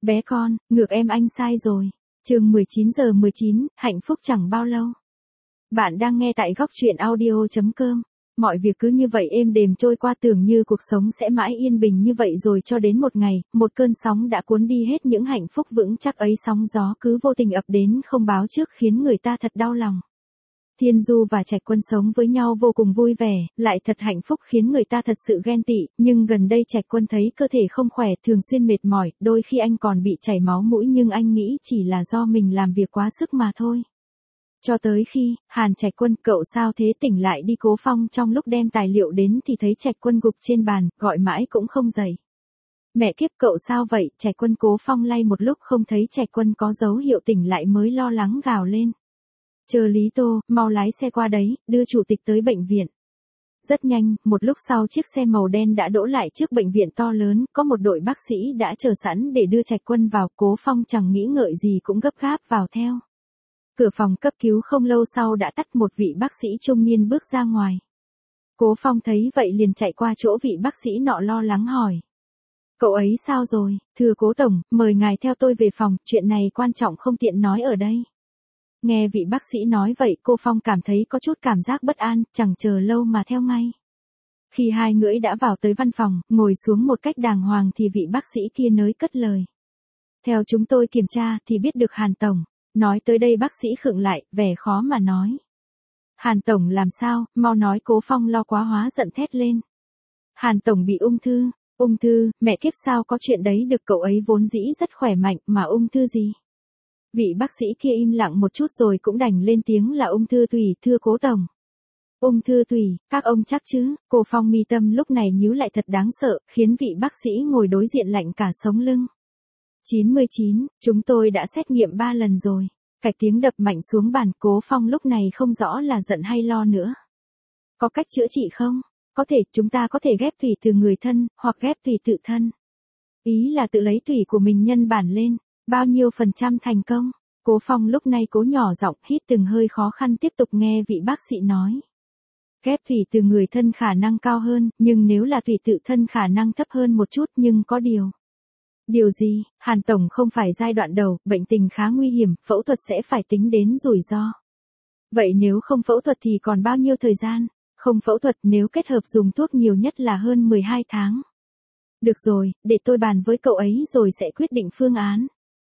Bé con, ngược em anh sai rồi. Chương 19:19, hạnh phúc chẳng bao lâu. Bạn đang nghe tại góc truyện audio.com. Mọi việc cứ như vậy êm đềm trôi qua, tưởng như cuộc sống sẽ mãi yên bình như vậy rồi cho đến một ngày, một cơn sóng đã cuốn đi hết những hạnh phúc vững chắc ấy, sóng gió cứ vô tình ập đến không báo trước khiến người ta thật đau lòng. Thiên Du và Trạch Quân sống với nhau vô cùng vui vẻ, lại thật hạnh phúc khiến người ta thật sự ghen tị, nhưng gần đây Trạch Quân thấy cơ thể không khỏe, thường xuyên mệt mỏi, đôi khi anh còn bị chảy máu mũi, nhưng anh nghĩ chỉ là do mình làm việc quá sức mà thôi. Cho tới khi, Hàn Trạch Quân, cậu sao thế, tỉnh lại đi. Cố Phong trong lúc đem tài liệu đến thì thấy Trạch Quân gục trên bàn, gọi mãi cũng không dậy. Mẹ kiếp, cậu sao vậy, Trạch Quân? Cố Phong lay một lúc không thấy Trạch Quân có dấu hiệu tỉnh lại mới lo lắng gào lên. Chờ Lý Tô, mau lái xe qua đấy, đưa chủ tịch tới bệnh viện. Rất nhanh, một lúc sau chiếc xe màu đen đã đỗ lại trước bệnh viện to lớn, có một đội bác sĩ đã chờ sẵn để đưa Trạch Quân vào. Cố Phong chẳng nghĩ ngợi gì cũng gấp gáp vào theo. Cửa phòng cấp cứu không lâu sau đã tắt, một vị bác sĩ trung niên bước ra ngoài. Cố Phong thấy vậy liền chạy qua chỗ vị bác sĩ nọ lo lắng hỏi. Cậu ấy sao rồi? Thưa Cố Tổng, mời ngài theo tôi về phòng, chuyện này quan trọng không tiện nói ở đây. Nghe vị bác sĩ nói vậy, cô Phong cảm thấy có chút cảm giác bất an, chẳng chờ lâu mà theo ngay. Khi hai người đã vào tới văn phòng, ngồi xuống một cách đàng hoàng thì vị bác sĩ kia nới cất lời. Theo chúng tôi kiểm tra thì biết được Hàn Tổng. Nói tới đây bác sĩ khựng lại, vẻ khó mà nói. Hàn Tổng làm sao, mau nói. Cố Phong lo quá hóa giận thét lên. Hàn Tổng bị ung thư. Ung thư, mẹ kiếp, sao có chuyện đấy được, cậu ấy vốn dĩ rất khỏe mạnh mà ung thư gì? Vị bác sĩ kia im lặng một chút rồi cũng đành lên tiếng là ung thư tủy, thưa Cố Tổng. Ung thư tủy, các ông chắc chứ? Cô Phong mi tâm lúc này nhíu lại thật đáng sợ, khiến vị bác sĩ ngồi đối diện lạnh cả sống lưng. 99, chúng tôi đã xét nghiệm 3 lần rồi. Cạch tiếng đập mạnh xuống bàn. Cố Phong lúc này không rõ là giận hay lo nữa. Có cách chữa trị không? Có thể, chúng ta có thể ghép tủy từ người thân, hoặc ghép tủy tự thân. Ý là tự lấy tủy của mình nhân bản lên. Bao nhiêu % thành công? Cố Phong lúc này cố nhỏ giọng, hít từng hơi khó khăn tiếp tục nghe vị bác sĩ nói. Ghép tủy từ người thân khả năng cao hơn, nhưng nếu là tủy tự thân khả năng thấp hơn một chút, nhưng có điều. Điều gì? Hàn Tổng không phải giai đoạn đầu, bệnh tình khá nguy hiểm, phẫu thuật sẽ phải tính đến rủi ro. Vậy nếu không phẫu thuật thì còn bao nhiêu thời gian? Không phẫu thuật, nếu kết hợp dùng thuốc nhiều nhất là hơn 12 tháng. Được rồi, để tôi bàn với cậu ấy rồi sẽ quyết định phương án.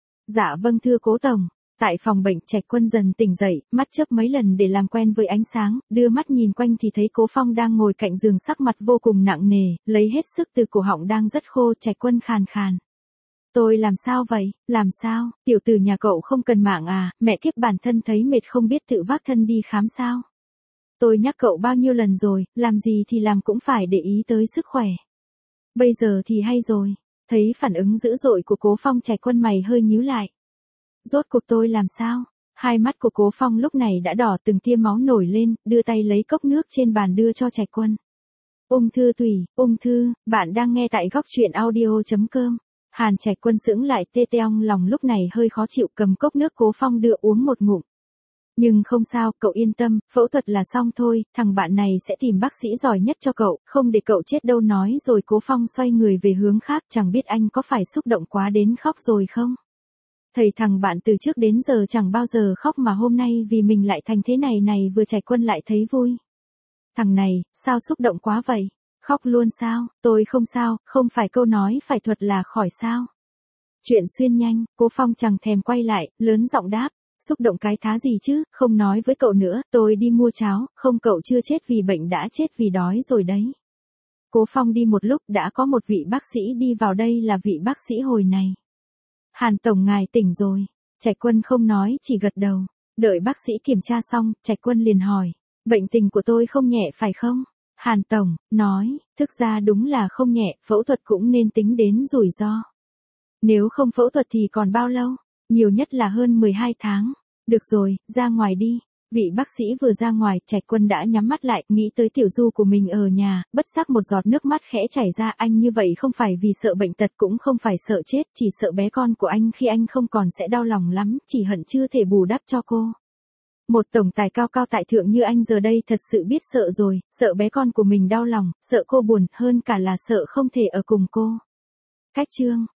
Dạ vâng thưa Cố Tổng. Tại phòng bệnh, Trạch Quân dần tỉnh dậy, mắt chớp mấy lần để làm quen với ánh sáng, đưa mắt nhìn quanh thì thấy Cố Phong đang ngồi cạnh giường, sắc mặt vô cùng nặng nề, lấy hết sức từ cổ họng đang rất khô. Trạch Quân khàn khàn. Tôi làm sao vậy? Làm sao? Tiểu tử nhà cậu không cần mạng à? Mẹ kiếp, bản thân thấy mệt không biết tự vác thân đi khám sao? Tôi nhắc cậu bao nhiêu lần rồi, làm gì thì làm cũng phải để ý tới sức khỏe. Bây giờ thì hay rồi. Thấy phản ứng dữ dội của Cố Phong, Trạch Quân mày hơi nhíu lại. Rốt cuộc tôi làm sao? Hai mắt của Cố Phong lúc này đã đỏ, từng tia máu nổi lên, đưa tay lấy cốc nước trên bàn đưa cho Trạch Quân. Ung thư tủy, ung thư, bạn đang nghe tại góc truyện audio.com. Hàn Trạch Quân sững lại, tê teong lòng lúc này hơi khó chịu, cầm cốc nước Cố Phong đưa uống một ngụm. Nhưng không sao, cậu yên tâm, phẫu thuật là xong thôi, thằng bạn này sẽ tìm bác sĩ giỏi nhất cho cậu, không để cậu chết đâu. Nói rồi Cố Phong xoay người về hướng khác, chẳng biết anh có phải xúc động quá đến khóc rồi không? Thầy thằng bạn từ trước đến giờ chẳng bao giờ khóc mà hôm nay vì mình lại thành thế này này, vừa Trạch Quân lại thấy vui. Thằng này, sao xúc động quá vậy? Khóc luôn sao? Tôi không sao, không phải câu nói phải thuật là khỏi sao? Chuyện xuyên nhanh, Cố Phong chẳng thèm quay lại, lớn giọng đáp. Xúc động cái thá gì chứ, không nói với cậu nữa, tôi đi mua cháo, không cậu chưa chết vì bệnh đã chết vì đói rồi đấy. Cố Phong đi một lúc đã có một vị bác sĩ đi vào, đây là vị bác sĩ hồi này. Hàn Tổng ngài tỉnh rồi. Trạch Quân không nói, chỉ gật đầu. Đợi bác sĩ kiểm tra xong, Trạch Quân liền hỏi. Bệnh tình của tôi không nhẹ phải không? Hàn Tổng nói, thực ra đúng là không nhẹ, phẫu thuật cũng nên tính đến rủi ro. Nếu không phẫu thuật thì còn bao lâu? Nhiều nhất là hơn 12 tháng. Được rồi, ra ngoài đi. Vị bác sĩ vừa ra ngoài, Trạch Quân đã nhắm mắt lại, nghĩ tới Tiểu Du của mình ở nhà, bất giác một giọt nước mắt khẽ chảy ra. Anh như vậy không phải vì sợ bệnh tật, cũng không phải sợ chết, chỉ sợ bé con của anh khi anh không còn sẽ đau lòng lắm, chỉ hận chưa thể bù đắp cho cô. Một tổng tài cao cao tại thượng như anh giờ đây thật sự biết sợ rồi, sợ bé con của mình đau lòng, sợ cô buồn, hơn cả là sợ không thể ở cùng cô. Cách chương